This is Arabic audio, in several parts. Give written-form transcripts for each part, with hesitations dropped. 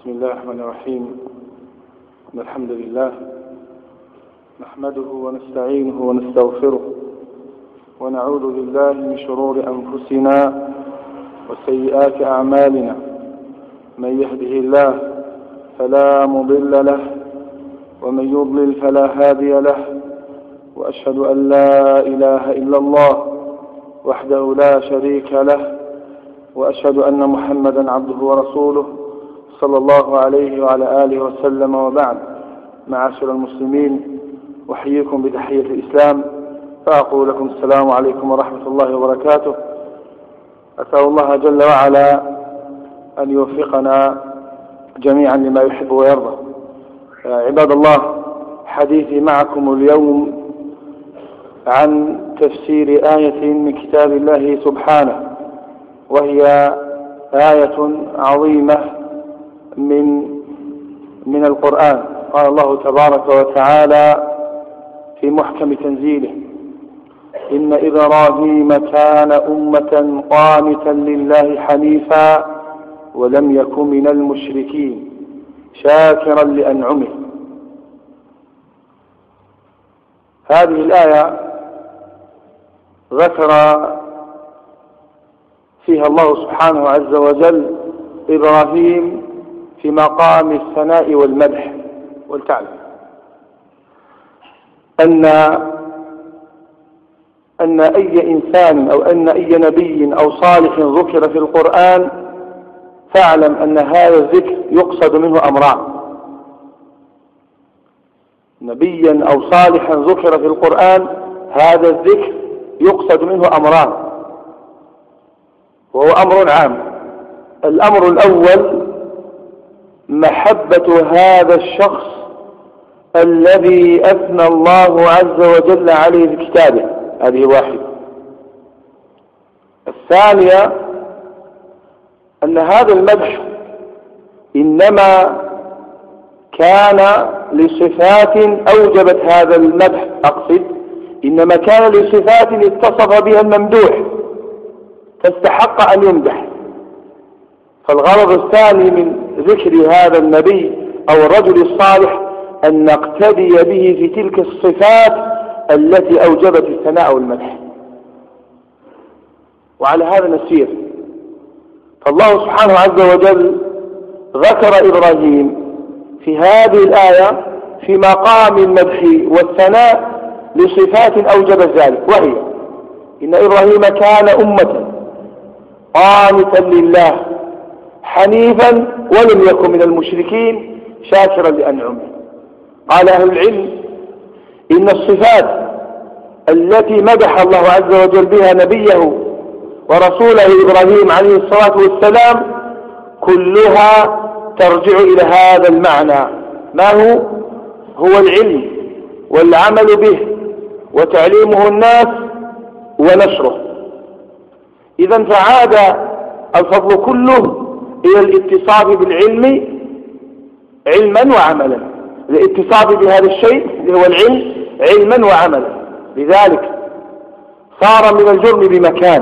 بسم الله الرحمن الرحيم. إن الحمد لله نحمده ونستعينه ونستغفره ونعوذ بالله من شرور أنفسنا وسيئات أعمالنا. من يهده الله فلا مضل له ومن يضلل فلا هادي له، وأشهد أن لا إله إلا الله وحده لا شريك له، وأشهد أن محمدا عبده ورسوله صلى الله عليه وعلى آله وسلم، وبعد. معاشر المسلمين، أحييكم بتحية الإسلام، فأقول لكم السلام عليكم ورحمة الله وبركاته. أسأل الله جل وعلا أن يوفقنا جميعا لما يحب ويرضى. عباد الله، حديثي معكم اليوم عن تفسير آية من كتاب الله سبحانه، وهي آية عظيمة من القرآن. قال الله تبارك وتعالى في محكم تنزيله: إن إبراهيم كان أمة قانتا لله حنيفا ولم يكن من المشركين شاكرا لأنعمه. هذه الآية ذكر فيها الله سبحانه عز وجل إبراهيم في مقام الثناء والمدح. ولتعلم أن أي إنسان أو أن أي نبي أو صالح ذكر في القرآن، فاعلم أن هذا الذكر يقصد منه أمران. نبيا أو صالحا ذكر في القرآن، هذا الذكر يقصد منه أمران، وهو أمر عام. الأمر الأول محبة هذا الشخص الذي أثنى الله عز وجل عليه في كتابه، هذه واحدة. الثانية أن هذا المدح إنما كان لصفات أوجبت هذا المدح، أقصد إنما كان لصفات اتصف بها الممدوح تستحق أن يمدح. فالغرض الثاني من ذكر هذا النبي أو الرجل الصالح أن نقتدي به في تلك الصفات التي أوجبت الثناء والمدح، وعلى هذا نسير. فالله سبحانه عز وجل ذكر إبراهيم في هذه الآية في مقام المدح والثناء لصفات أوجبت ذلك، وهي: إن إبراهيم كان أمة قانتا لله حنيفا ولم يكن من المشركين شاكرا لأنعمه. قال أهل العلم إن الصفات التي مدح الله عز وجل بها نبيه ورسوله إبراهيم عليه الصلاة والسلام كلها ترجع إلى هذا المعنى. ما هو العلم والعمل به وتعليمه الناس ونشره. إذا فعاد الفضل كله إلى الاتصاف بالعلم علما وعملا، الاتصاف بهذا الشيء اللي هو العلم علما وعملا. لذلك صار من الجرم بمكان.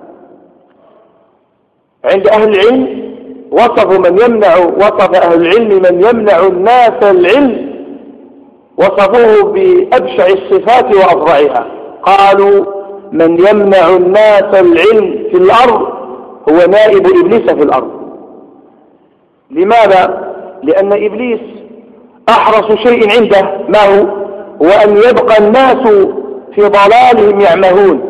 عند أهل العلم وصف أهل العلم من يمنع الناس العلم، وصفوه بأبشع الصفات وأفظعها. قالوا: من يمنع الناس العلم في الأرض هو نائب إبليس في الأرض. لماذا؟ لأن إبليس أحرص شيء عنده ما هو أن يبقى الناس في ضلالهم يعمهون.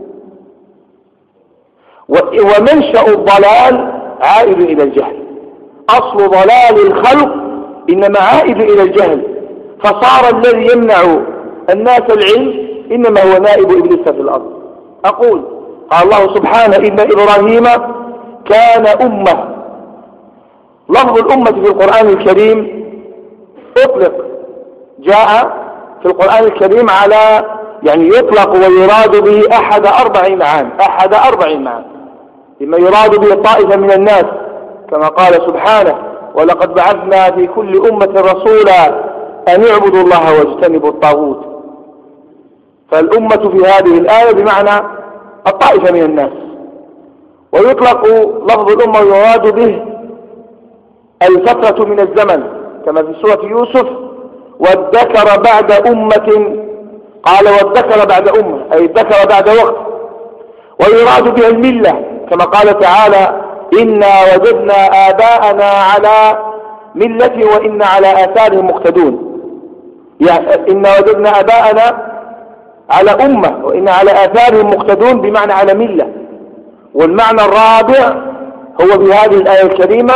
ومنشأ الضلال عائد إلى الجهل. أصل ضلال الخلق إنما عائد إلى الجهل، فصار الذي يمنع الناس العلم إنما هو نائب إبليس في الأرض. أقول: قال الله سبحانه: إن إبراهيم كان أمة. لفظ الأمة في القرآن الكريم أطلق، جاء في القرآن الكريم على يطلق ويراد به أحد أربع معاني. لما يراد به طائفة من الناس، كما قال سبحانه: ولقد بعثنا في كل أمة رسولا أن يعبدوا الله واجتنبوا الطاغوت. فالأمة في هذه الآية بمعنى الطائفة من الناس. ويطلق لفظ الأمة ويراد به الفترة من الزمن كما في سورة يوسف، وادكر بعد أمة، قال وادكر بعد أمة أي ادكر بعد وقت، ويراد بها الملة كما قال تعالى إنا وجدنا آباءنا على ملة وإنا على آثارهم مقتدون، يعني إنا وجدنا آباءنا على أمة وإنا على آثارهم مقتدون بمعنى على ملة. والمعنى الرابع هو في هذه الآية الكريمة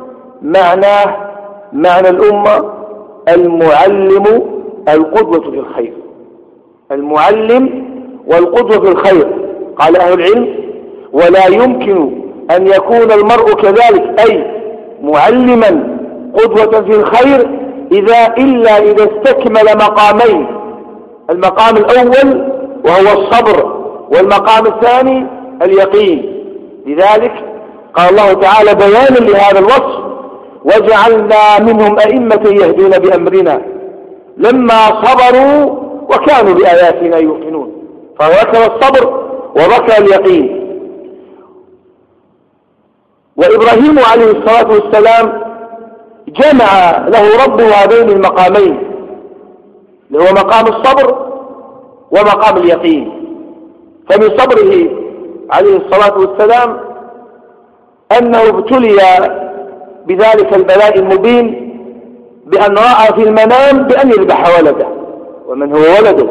معنى الأمة المعلم القدوة في الخير، المعلم والقدوة في الخير. قال أهل العلم ولا يمكن أن يكون المرء كذلك أي معلما قدوة في الخير إلا إذا استكمل مقامين، المقام الأول وهو الصبر، والمقام الثاني اليقين. لذلك قال الله تعالى بيانا لهذا الوصف وجعلنا منهم أئمة يهدون بأمرنا لما صبروا وكانوا بآياتنا يوقنون، فذكر الصبر وذكر اليقين. وإبراهيم عليه الصلاة والسلام جمع له ربه هذين المقامين اللي هو مقام الصبر ومقام اليقين. فمن صبره عليه الصلاة والسلام أنه ابتلي بذلك البلاء المبين بأن رأى في المنام بأن يذبح ولده، ومن هو ولده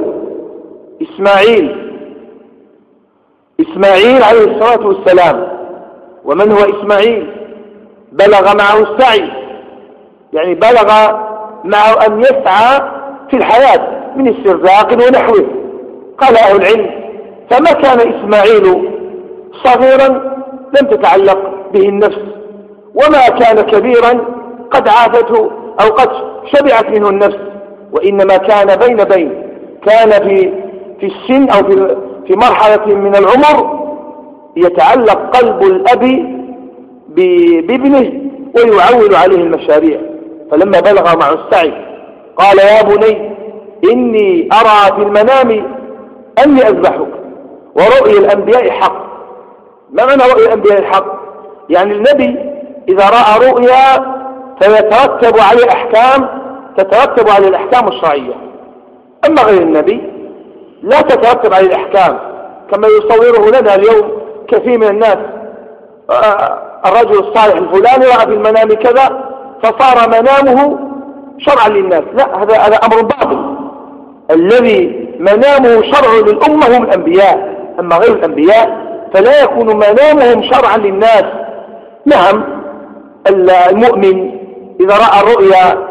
إسماعيل عليه الصلاة والسلام. ومن هو إسماعيل؟ بلغ معه السعي، يعني بلغ معه أن يسعى في الحياة من استرزاق ونحوه. قال أهل العلم فما كان إسماعيل صغيرا لم تتعلق به النفس، وما كان كبيرا قد عافته أو قد شبعت منه النفس، وإنما كان بين كان في السن أو في مرحلة من العمر يتعلق قلب الأب بابنه ويعول عليه المشاريع. فلما بلغ معه السعي قال يا بني إني أرى في المنام أني أذبحك ورؤيا الأنبياء حق. ما معنى رؤيا الأنبياء حق؟ يعني النبي إذا رأى رؤيا فيترتب عليه أحكام، تترتب عليه الأحكام الشرعية. أما غير النبي لا تترتب عليه الأحكام كما يصوره لنا اليوم كثير من الناس. الرجل الصالح الفلاني رأى في المنام كذا فصار منامه شرعا للناس. لا، هذا أمر باطل. الذي منامه شرع للأمة هم الأنبياء، أما غير الأنبياء فلا يكون منامهم شرعا للناس. نعم المؤمن إذا رأى الرؤيا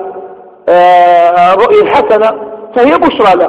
الحسنة فهي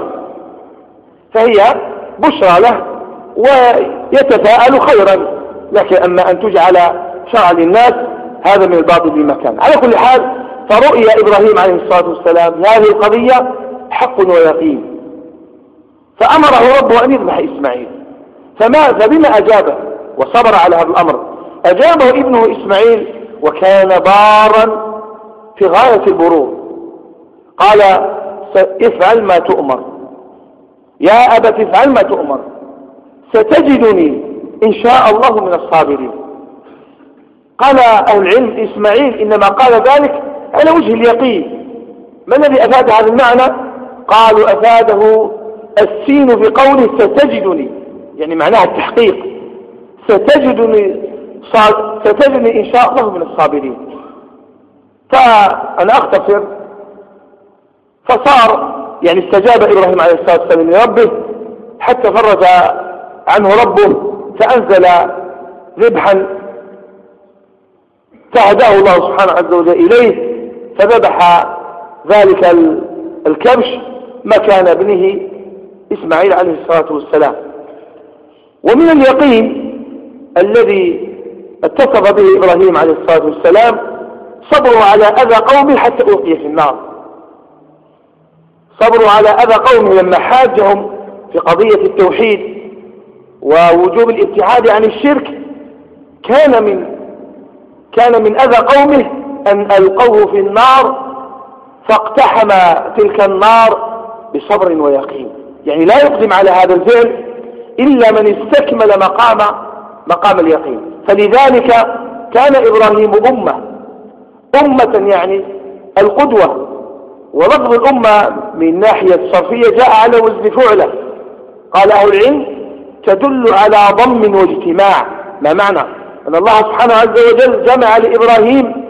بشرى له ويتفاءل خيرا، لكن أما أن تجعل شرعا للناس هذا من الباطل بمكان. على كل حال فرؤيا إبراهيم عليه الصلاة والسلام هذه القضية حق ويقين، فأمره ربه أن يذبح إسماعيل. فبما أجابه وصبر على هذا الأمر؟ أجابه ابنه إسماعيل وكان بارا في غاية البرور. قال افعل ما تؤمر يا أبت، افعل ما تؤمر ستجدني إن شاء الله من الصابرين. قال أهل العلم إسماعيل إنما قال ذلك على وجه اليقين. ما الذي أفاد هذا المعنى؟ قالوا أفاده السين في قوله ستجدني، يعني معناها التحقيق، ستجدني إن شاء الله من الصابرين. فأنا أختصر، فصار يعني استجاب إبراهيم عليه الصلاة والسلام لربه حتى فرج عنه ربه فأنزل ذبحا فهداه الله سبحانه عز وجل إليه، فذبح ذلك الكبش مكان ابنه إسماعيل عليه الصلاة والسلام. ومن اليقين الذي اتصف به إبراهيم عليه الصلاة والسلام صبروا على أذى قومه حتى ألقي في النار. صبروا على أذى قومه لما حاجهم في قضية التوحيد ووجوب الابتعاد عن الشرك، كان من أذى قومه أن ألقوه في النار، فاقتحم تلك النار بصبر ويقين. يعني لا يقدم على هذا الفعل إلا من استكمل مقام اليقين. فلذلك كان إبراهيم أمة يعني القدوة. ولفظ الأمة من ناحية الصرفية جاء على وزن فعلة. قال أهل العلم تدل على ضم واجتماع. ما معنى؟ أن الله سبحانه عز وجل جمع لإبراهيم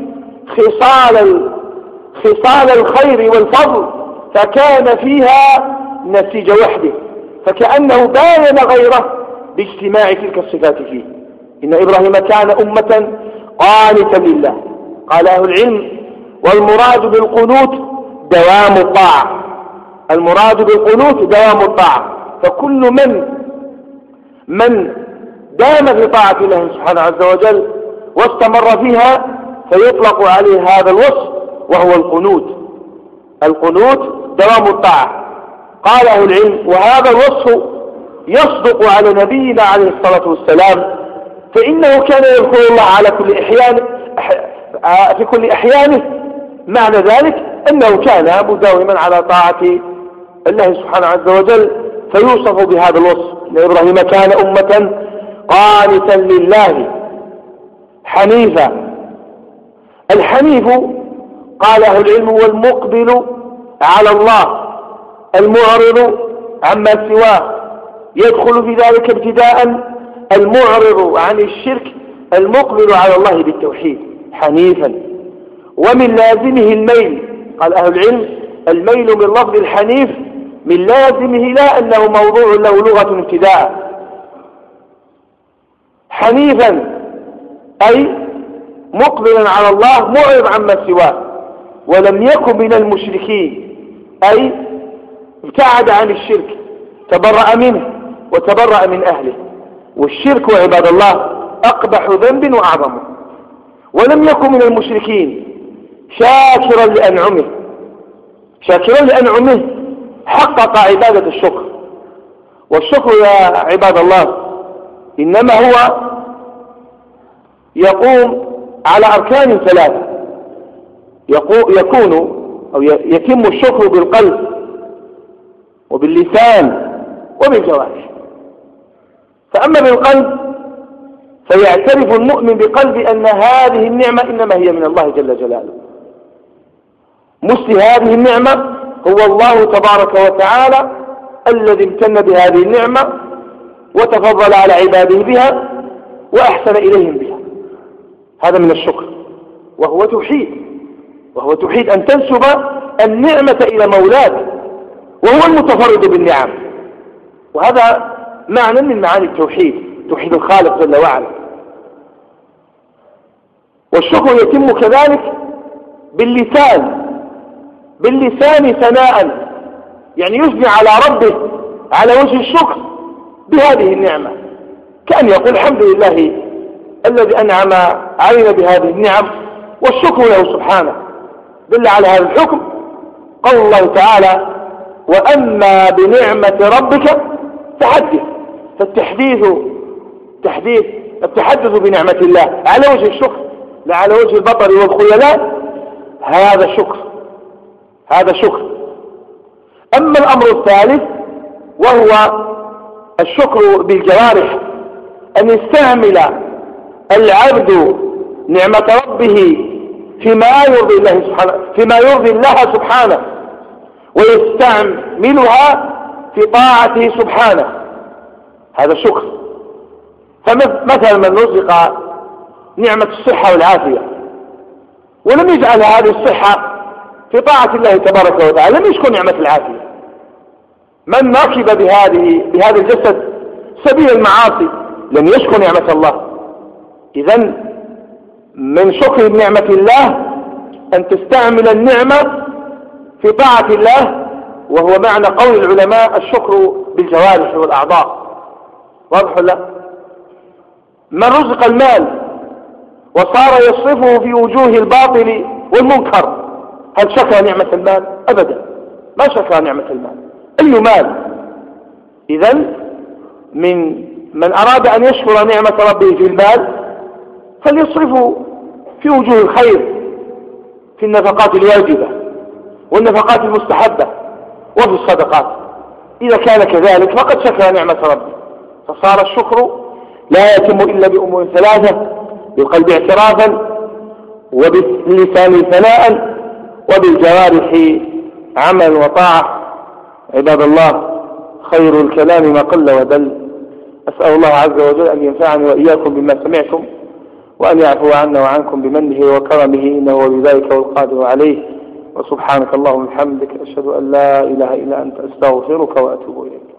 خصال الخير والفضل فكان فيها نسيج وحده، فكأنه باين غيره باجتماع تلك الصفات فيه. إن إبراهيم كان أمة قانتا لله. قال أهل العلم والمراد بالقنوت دوام الطاعة. المراد بالقنوت دوام الطاعة، فكل من دام في طاعة الله سبحانه عز وجل واستمر فيها فيطلق عليه هذا الوصف وهو القنوت. القنوت دوام الطاعة. قال أهل العلم وهذا الوصف يصدق على نبينا عليه الصلاة والسلام، فإنه كان يذكر الله على كل في كل أحيانه. معنى ذلك أنه كان مداوما على طاعة الله سبحانه عز وجل، فيوصف بهذا الوصف أن إبراهيم كان أمة قانتا لله حنيفا. الحنيف قال أهل العلم هو المقبل على الله المعرض عما سواه. يدخل في ذلك ابتداء المعرض عن الشرك المقبل على الله بالتوحيد حنيفا. ومن لازمه الميل. قال أهل العلم الميل من لفظ الحنيف من لازمه لا أنه موضوع له لغة ابتداء. حنيفا أي مقبلا على الله معرض عما سواه، ولم يكن من المشركين أي ابتعد عن الشرك، تبرأ منه وتبرأ من أهله. والشرك وعباد الله أقبح ذنب وأعظمه. ولم يكن من المشركين شاكرا لأنعمه حقق عبادة الشكر. والشكر يا عباد الله إنما هو يقوم على أركان ثلاثة. يكون أو يتم الشكر بالقلب وباللسان وبالجوارح. فأما بالقلب فيعترف المؤمن بقلب أن هذه النعمة إنما هي من الله جل جلاله. مثل هذه النعمة هو الله تبارك وتعالى الذي امتن بهذه النعمة وتفضل على عباده بها وأحسن إليهم بها. هذا من الشكر، وهو توحيد أن تنسب النعمة إلى مولاك وهو المتفرد بالنعم. وهذا معنى من معاني التوحيد، توحيد الخالق جل وعلا. والشكر يتم كذلك باللسان ثناء، يعني يثني على ربه على وجه الشكر بهذه النعمة، كأن يقول الحمد لله الذي أنعم علينا بهذه النعم، والشكر له سبحانه. دل على هذا الحكم قول الله تعالى وأما بنعمة ربك فحدث. فالتحدث بنعمة الله على وجه الشكر لا على وجه البطر والخيلاء، هذا شكر. أما الأمر الثالث وهو الشكر بالجوارح، أن يستعمل العبد نعمة ربه فيما يرضي الله سبحانه ويستعملها في طاعته سبحانه، هذا شكر. فمثلا من رزق نعمة الصحة والعافية ولم يجعل هذه الصحة في طاعة الله تبارك وتعالى، لم يشكر نعمة العافية. من ركب بهذا الجسد سبيل المعاصي لم يشكر نعمة الله. إذن من شكر نعمة الله أن تستعمل النعمة في طاعة الله، وهو معنى قول العلماء الشكر بالجوارح والأعضاء. واضح لا؟ من رزق المال وصار يصرفه في وجوه الباطل والمنكر، هل شكر نعمة المال؟ أبدا ما شكر نعمة المال. أي مال؟ إذن من أراد أن يشكر نعمة ربه في المال فليصرفه في وجوه الخير، في النفقات الواجبة والنفقات المستحبة وفي الصدقات. إذا كان كذلك فقد شكر نعمة ربه. فصار الشكر لا يتم إلا بأمور ثلاثة: بالقلب اعترافا، وباللسان ثناء وبالجوارح عمل وطاعة. عباد الله، خير الكلام ما قل ودل. أسأل الله عز وجل أن ينفعني وإياكم بما سمعتم، وأن يعفو عنا وعنكم بمنه وكرمه، إنه بذلك والقادر عليه. وسبحانك اللهم وبحمدك، أشهد أن لا إله إلا أنت، أستغفرك وأتوب إليك.